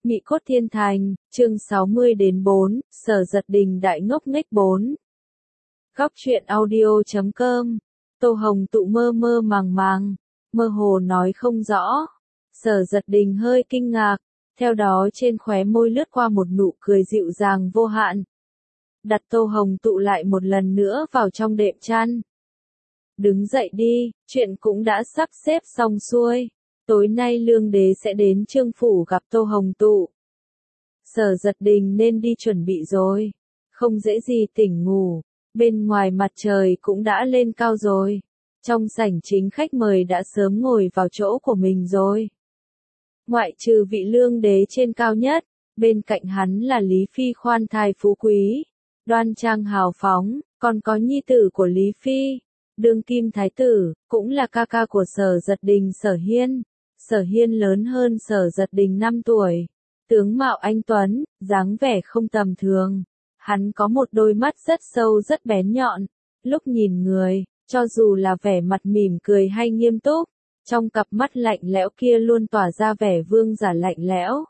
Mị cốt thiên thành, chương 60-4, Sở Giật Đình đại ngốc nghếch 4. Góc truyện audio.com. Tô Hồng Tụ mơ mơ màng, mơ hồ nói không rõ. Sở Giật Đình hơi kinh ngạc, theo đó trên khóe môi lướt qua một nụ cười dịu dàng vô hạn. Đặt Tô Hồng Tụ lại một lần nữa vào trong đệm chăn. Đứng dậy đi, chuyện cũng đã sắp xếp xong xuôi. Tối nay Lương Đế sẽ đến Trương Phủ gặp Tô Hồng Tụ. Sở Giật Đình nên đi chuẩn bị rồi. Không dễ gì tỉnh ngủ. Bên ngoài mặt trời cũng đã lên cao rồi. Trong sảnh chính khách mời đã sớm ngồi vào chỗ của mình rồi. Ngoại trừ vị Lương Đế trên cao nhất, bên cạnh hắn là Lý Phi khoan thai phú quý, đoan trang hào phóng, còn có nhi tử của Lý Phi, đương kim thái tử, cũng là ca ca của Sở Giật Đình Sở Hiên. Sở Hiên lớn hơn Sở Giật Đình 5 tuổi. Tướng mạo anh tuấn, dáng vẻ không tầm thường. Hắn có một đôi mắt rất sâu rất bén nhọn. Lúc nhìn người, cho dù là vẻ mặt mỉm cười hay nghiêm túc, trong cặp mắt lạnh lẽo kia luôn tỏa ra vẻ vương giả lạnh lẽo.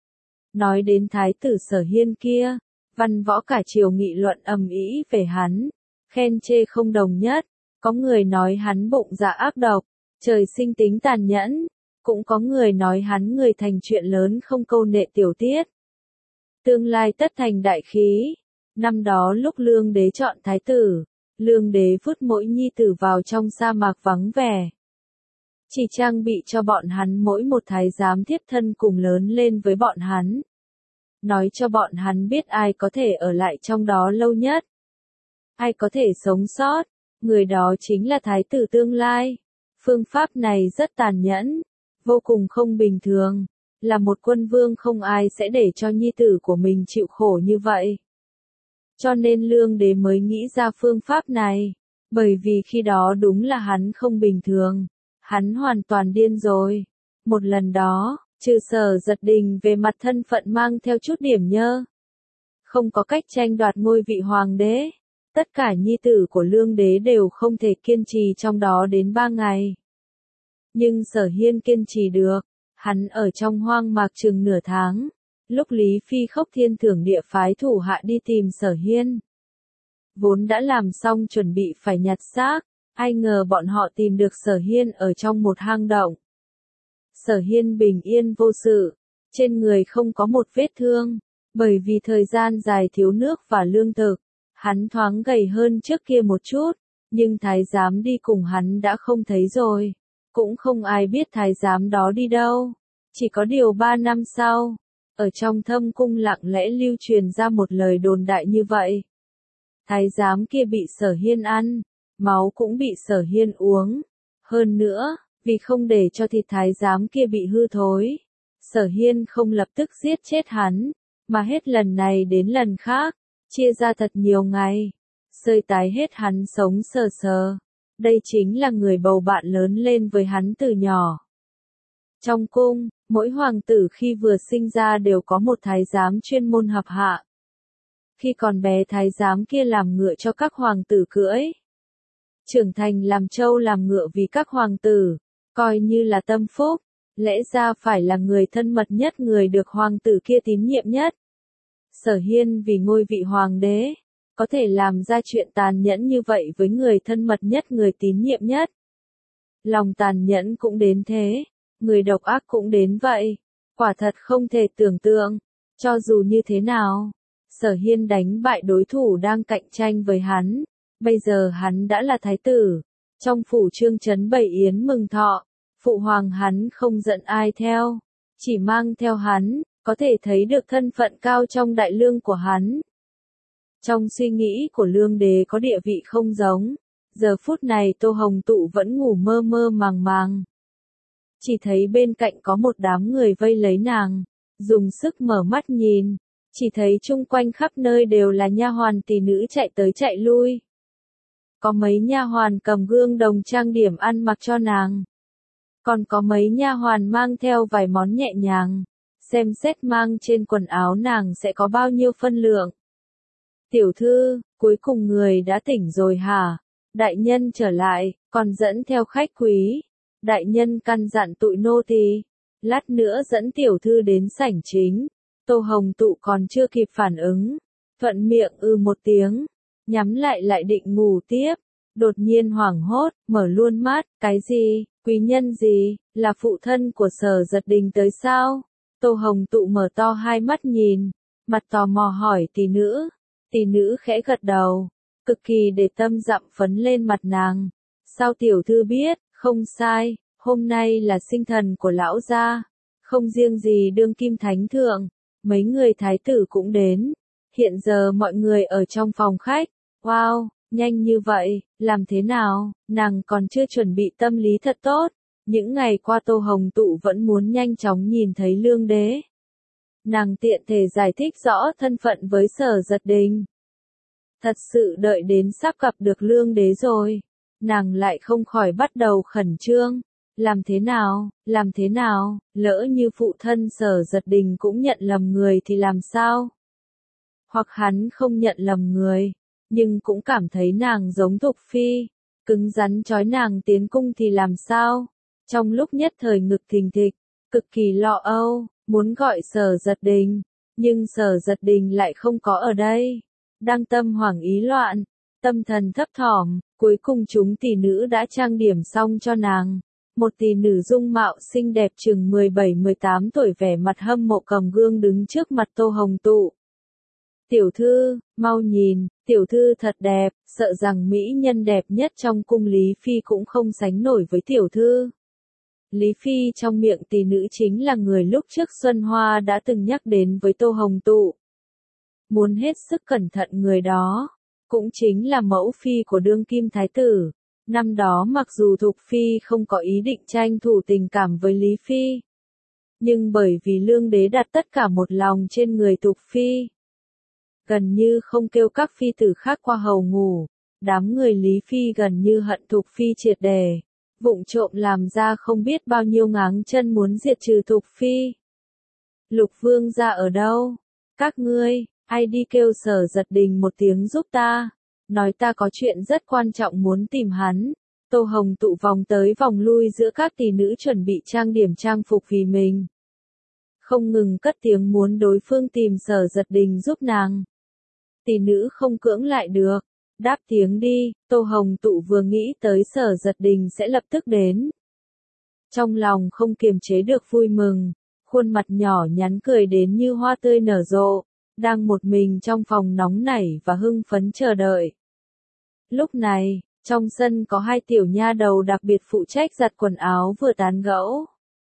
Nói đến thái tử Sở Hiên kia, văn võ cả triều nghị luận ầm ĩ về hắn, khen chê không đồng nhất. Có người nói hắn bụng dạ ác độc, trời sinh tính tàn nhẫn. Cũng có người nói hắn người thành chuyện lớn không câu nệ tiểu tiết. Tương lai tất thành đại khí. Năm đó lúc Lương Đế chọn thái tử, Lương Đế vứt mỗi nhi tử vào trong sa mạc vắng vẻ. Chỉ trang bị cho bọn hắn mỗi một thái giám thiếp thân cùng lớn lên với bọn hắn. Nói cho bọn hắn biết ai có thể ở lại trong đó lâu nhất. Ai có thể sống sót, người đó chính là thái tử tương lai. Phương pháp này rất tàn nhẫn. Vô cùng không bình thường, là một quân vương không ai sẽ để cho nhi tử của mình chịu khổ như vậy. Cho nên Lương Đế mới nghĩ ra phương pháp này, bởi vì khi đó đúng là hắn không bình thường, hắn hoàn toàn điên rồi. Một lần đó, trừ Sở Giật Đình về mặt thân phận mang theo chút điểm nhơ, không có cách tranh đoạt ngôi vị hoàng đế, tất cả nhi tử của Lương Đế đều không thể kiên trì trong đó đến 3 ngày. Nhưng Sở Hiên kiên trì được, hắn ở trong hoang mạc chừng nửa tháng, lúc Lý Phi khốc thiên thưởng địa phái thủ hạ đi tìm Sở Hiên. Vốn đã làm xong chuẩn bị phải nhặt xác, ai ngờ bọn họ tìm được Sở Hiên ở trong một hang động. Sở Hiên bình yên vô sự, trên người không có một vết thương, bởi vì thời gian dài thiếu nước và lương thực, hắn thoáng gầy hơn trước kia một chút, nhưng thái giám đi cùng hắn đã không thấy rồi. Cũng không ai biết thái giám đó đi đâu. Chỉ có điều 3 năm sau, ở trong thâm cung lặng lẽ lưu truyền ra một lời đồn đại như vậy. Thái giám kia bị Sở Hiên ăn, máu cũng bị Sở Hiên uống. Hơn nữa, vì không để cho thịt thái giám kia bị hư thối, Sở Hiên không lập tức giết chết hắn, mà hết lần này đến lần khác, chia ra thật nhiều ngày, sơi tái hết hắn sống sờ sờ. Đây chính là người bầu bạn lớn lên với hắn từ nhỏ. Trong cung, mỗi hoàng tử khi vừa sinh ra đều có một thái giám chuyên môn hập hạ. Khi còn bé thái giám kia làm ngựa cho các hoàng tử cưỡi. Trưởng thành làm trâu làm ngựa vì các hoàng tử, coi như là tâm phúc, lẽ ra phải là người thân mật nhất người được hoàng tử kia tín nhiệm nhất. Sở Hiên vì ngôi vị hoàng đế, có thể làm ra chuyện tàn nhẫn như vậy với người thân mật nhất người tín nhiệm nhất. Lòng tàn nhẫn cũng đến thế, người độc ác cũng đến vậy, quả thật không thể tưởng tượng. Cho dù như thế nào, Sở Hiên đánh bại đối thủ đang cạnh tranh với hắn, bây giờ hắn đã là thái tử, trong phủ Trương Trấn bày yến mừng thọ, phụ hoàng hắn không giận ai theo, chỉ mang theo hắn, có thể thấy được thân phận cao trong đại lương của hắn. Trong suy nghĩ của Lương Đế có địa vị không giống, giờ phút này Tô Hồng Tụ vẫn ngủ mơ mơ màng. Chỉ thấy bên cạnh có một đám người vây lấy nàng, dùng sức mở mắt nhìn, chỉ thấy chung quanh khắp nơi đều là nha hoàn tỷ nữ chạy tới chạy lui. Có mấy nha hoàn cầm gương đồng trang điểm ăn mặc cho nàng. Còn có mấy nha hoàn mang theo vài món nhẹ nhàng, xem xét mang trên quần áo nàng sẽ có bao nhiêu phân lượng. Tiểu thư, cuối cùng người đã tỉnh rồi hả? Đại nhân trở lại, còn dẫn theo khách quý. Đại nhân căn dặn tụi nô tỳ, lát nữa dẫn tiểu thư đến sảnh chính. Tô Hồng Tụ còn chưa kịp phản ứng, thuận miệng một tiếng, nhắm lại định ngủ tiếp, đột nhiên hoảng hốt, mở luôn mắt, cái gì, quý nhân gì, là phụ thân của Sở Giật Đình tới sao? Tô Hồng Tụ mở to hai mắt nhìn, mặt tò mò hỏi tỷ nữ khẽ gật đầu, cực kỳ để tâm dặm phấn lên mặt nàng. Sao tiểu thư biết? Không sai, hôm nay là sinh thần của lão gia, không riêng gì đương kim thánh thượng, mấy người thái tử cũng đến, hiện giờ mọi người ở trong phòng khách. Wow, nhanh như vậy, làm thế nào? Nàng còn chưa chuẩn bị tâm lý thật tốt, những ngày qua Tô Hồng Tụ vẫn muốn nhanh chóng nhìn thấy Lương Đế. Nàng tiện thể giải thích rõ thân phận với Sở Giật Đình. Thật sự đợi đến sắp gặp được Lương Đế rồi, nàng lại không khỏi bắt đầu khẩn trương. Làm thế nào, lỡ như phụ thân Sở Giật Đình cũng nhận lầm người thì làm sao? Hoặc hắn không nhận lầm người, nhưng cũng cảm thấy nàng giống Thục Phi, cứng rắn trói nàng tiến cung thì làm sao? Trong lúc nhất thời ngực thình thịch, cực kỳ lo âu, muốn gọi Sở Giật Đình, nhưng Sở Giật Đình lại không có ở đây. Đang tâm hoảng ý loạn, tâm thần thấp thỏm, cuối cùng chúng tỷ nữ đã trang điểm xong cho nàng. Một tỷ nữ dung mạo xinh đẹp chừng 17-18 tuổi vẻ mặt hâm mộ cầm gương đứng trước mặt Tô Hồng Tụ. Tiểu thư, mau nhìn, tiểu thư thật đẹp, sợ rằng mỹ nhân đẹp nhất trong cung Lý Phi cũng không sánh nổi với tiểu thư. Lý Phi trong miệng tỷ nữ chính là người lúc trước Xuân Hoa đã từng nhắc đến với Tô Hồng Tụ. Muốn hết sức cẩn thận người đó, cũng chính là mẫu phi của đương kim thái tử. Năm đó mặc dù Thục Phi không có ý định tranh thủ tình cảm với Lý Phi, nhưng bởi vì Lương Đế đặt tất cả một lòng trên người Thục Phi, gần như không kêu các phi tử khác qua hầu ngủ, đám người Lý Phi gần như hận Thục Phi triệt đề, vụng trộm làm ra không biết bao nhiêu ngáng chân muốn diệt trừ Thục Phi. Lục Vương gia ở đâu? Các ngươi, ai đi kêu Sở Giật Đình một tiếng giúp ta, nói ta có chuyện rất quan trọng muốn tìm hắn. Tô Hồng Tụ vòng tới vòng lui giữa các tỷ nữ chuẩn bị trang điểm trang phục vì mình, không ngừng cất tiếng muốn đối phương tìm Sở Giật Đình giúp nàng. Tỷ nữ không cưỡng lại được, đáp tiếng đi. Tô Hồng Tụ vừa nghĩ tới Sở Giật Đình sẽ lập tức đến, trong lòng không kiềm chế được vui mừng, khuôn mặt nhỏ nhắn cười đến như hoa tươi nở rộ, đang một mình trong phòng nóng nảy và hưng phấn chờ đợi. Lúc này, trong sân có hai tiểu nha đầu đặc biệt phụ trách giặt quần áo vừa tán gẫu.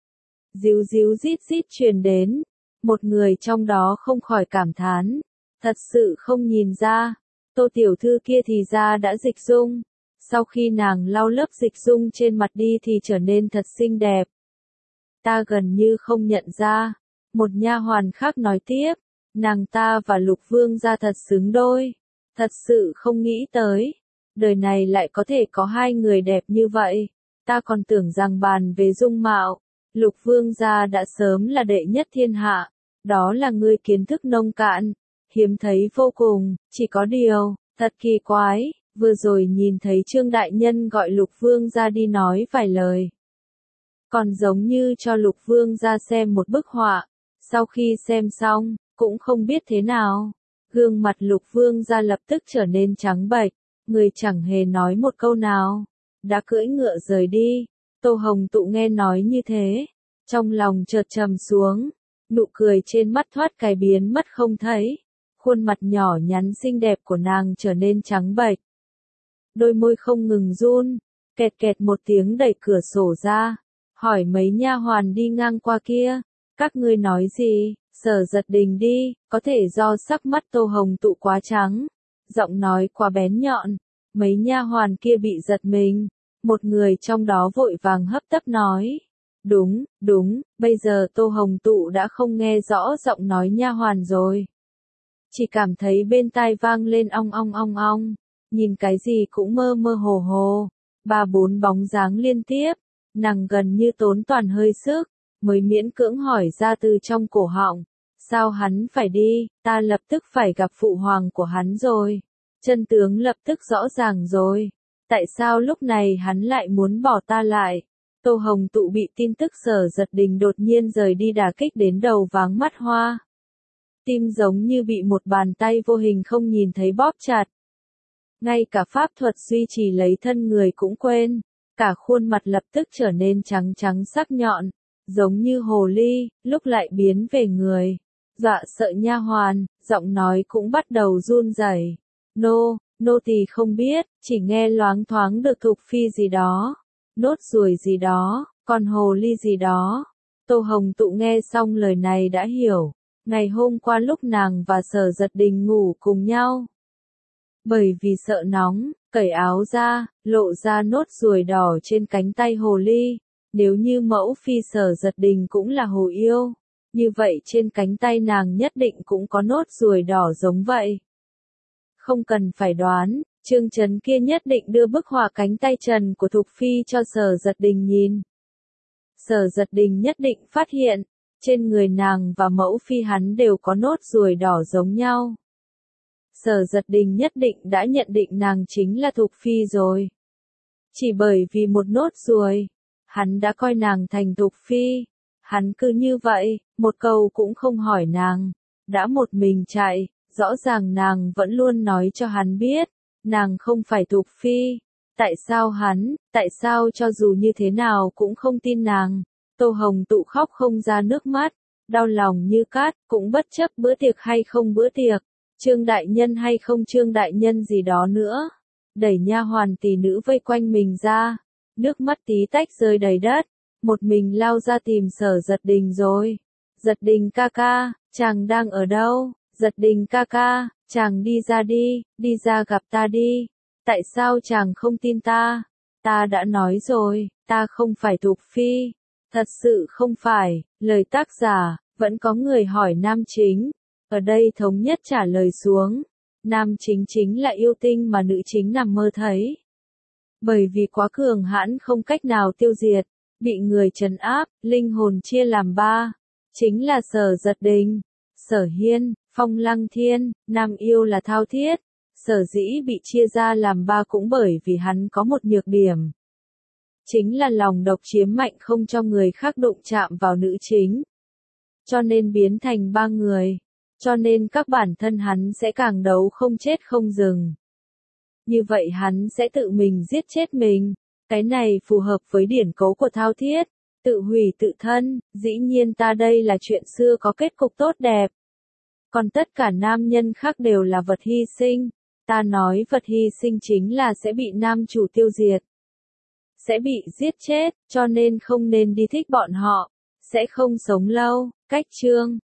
Díu díu rít rít truyền đến, một người trong đó không khỏi cảm thán, thật sự không nhìn ra, Tô tiểu thư kia thì ra đã dịch dung, sau khi nàng lau lớp dịch dung trên mặt đi thì trở nên thật xinh đẹp. Ta gần như không nhận ra, một nha hoàn khác nói tiếp, nàng ta và Lục Vương gia thật xứng đôi, thật sự không nghĩ tới, đời này lại có thể có hai người đẹp như vậy, ta còn tưởng rằng bàn về dung mạo, Lục Vương gia đã sớm là đệ nhất thiên hạ, đó là ngươi kiến thức nông cạn, hiếm thấy vô cùng, chỉ có điều, thật kỳ quái, vừa rồi nhìn thấy Trương Đại Nhân gọi Lục Vương gia đi nói vài lời. Còn giống như cho Lục Vương gia xem một bức họa, sau khi xem xong, cũng không biết thế nào. Gương mặt Lục Vương gia lập tức trở nên trắng bệch, người chẳng hề nói một câu nào, đã cưỡi ngựa rời đi. Tô Hồng Tụ nghe nói như thế, trong lòng chợt trầm xuống, nụ cười trên mắt thoát cái biến mất không thấy, khuôn mặt nhỏ nhắn xinh đẹp của nàng trở nên trắng bệch. Đôi môi không ngừng run, kẹt kẹt một tiếng đẩy cửa sổ ra, hỏi mấy nha hoàn đi ngang qua kia, các ngươi nói gì? Sở Giật Đình đi, có thể do sắc mắt Tô Hồng Tụ quá trắng, giọng nói quá bén nhọn, mấy nha hoàn kia bị giật mình, một người trong đó vội vàng hấp tấp nói, đúng, bây giờ Tô Hồng Tụ đã không nghe rõ giọng nói nha hoàn rồi, chỉ cảm thấy bên tai vang lên ong ong ong ong, nhìn cái gì cũng mơ mơ hồ hồ, 3-4 bóng dáng liên tiếp, nàng gần như tốn toàn hơi sức, mới miễn cưỡng hỏi ra từ trong cổ họng, sao hắn phải đi, ta lập tức phải gặp phụ hoàng của hắn rồi, chân tướng lập tức rõ ràng rồi, tại sao lúc này hắn lại muốn bỏ ta lại, Tô Hồng Tụ bị tin tức Sở Giật Đình đột nhiên rời đi đả kích đến đầu váng mắt hoa. Tim giống như bị một bàn tay vô hình không nhìn thấy bóp chặt. Ngay cả pháp thuật duy trì lấy thân người cũng quên, cả khuôn mặt lập tức trở nên trắng trắng sắc nhọn, giống như hồ ly, lúc lại biến về người. Dọa sợ nha hoàn, giọng nói cũng bắt đầu run rẩy. Nô tỳ không biết, chỉ nghe loáng thoáng được Thục Phi gì đó, nốt ruồi gì đó, còn hồ ly gì đó. Tô Hồng Tụ nghe xong lời này đã hiểu, ngày hôm qua lúc nàng và Sở Giật Đình ngủ cùng nhau. Bởi vì sợ nóng, cởi áo ra, lộ ra nốt ruồi đỏ trên cánh tay hồ ly. Nếu như mẫu phi Sở Giật Đình cũng là hồ yêu, như vậy trên cánh tay nàng nhất định cũng có nốt ruồi đỏ giống vậy. Không cần phải đoán, Trương Chấn kia nhất định đưa bức họa cánh tay trần của Thục Phi cho Sở Giật Đình nhìn. Sở Giật Đình nhất định phát hiện, trên người nàng và mẫu phi hắn đều có nốt ruồi đỏ giống nhau. Sở Giật Đình nhất định đã nhận định nàng chính là Thục Phi rồi. Chỉ bởi vì một nốt ruồi, hắn đã coi nàng thành Thục Phi. Hắn cứ như vậy, một câu cũng không hỏi nàng, đã một mình chạy, rõ ràng nàng vẫn luôn nói cho hắn biết, nàng không phải Thục Phi. Tại sao cho dù như thế nào cũng không tin nàng. Tô Hồng Tụ khóc không ra nước mắt, đau lòng như cát, cũng bất chấp bữa tiệc hay không bữa tiệc, Trương đại nhân hay không Trương đại nhân gì đó nữa. Đẩy nha hoàn tỷ nữ vây quanh mình ra, nước mắt tí tách rơi đầy đất, một mình lao ra tìm Sở Giật Đình rồi. Giật Đình ca ca, chàng đang ở đâu? Giật Đình ca ca, chàng đi ra gặp ta đi. Tại sao chàng không tin ta? Ta đã nói rồi, ta không phải Thục Phi. Thật sự không phải, lời tác giả, vẫn có người hỏi nam chính. Ở đây thống nhất trả lời xuống. Nam chính chính là yêu tinh mà nữ chính nằm mơ thấy. Bởi vì quá cường hãn không cách nào tiêu diệt, bị người trấn áp, linh hồn chia làm ba. Chính là Sở Giật Đình, Sở Hiên, Phong Lăng Thiên, nam yêu là Thao Thiết. Sở dĩ bị chia ra làm ba cũng bởi vì hắn có một nhược điểm. Chính là lòng độc chiếm mạnh không cho người khác đụng chạm vào nữ chính. Cho nên biến thành ba người. Cho nên các bản thân hắn sẽ càng đấu không chết không dừng. Như vậy hắn sẽ tự mình giết chết mình. Cái này phù hợp với điển cấu của Thao Thiết. Tự hủy tự thân, dĩ nhiên ta đây là chuyện xưa có kết cục tốt đẹp. Còn tất cả nam nhân khác đều là vật hy sinh. Ta nói vật hy sinh chính là sẽ bị nam chủ tiêu diệt. Sẽ bị giết chết, cho nên không nên đi thích bọn họ. Sẽ không sống lâu. Cách chương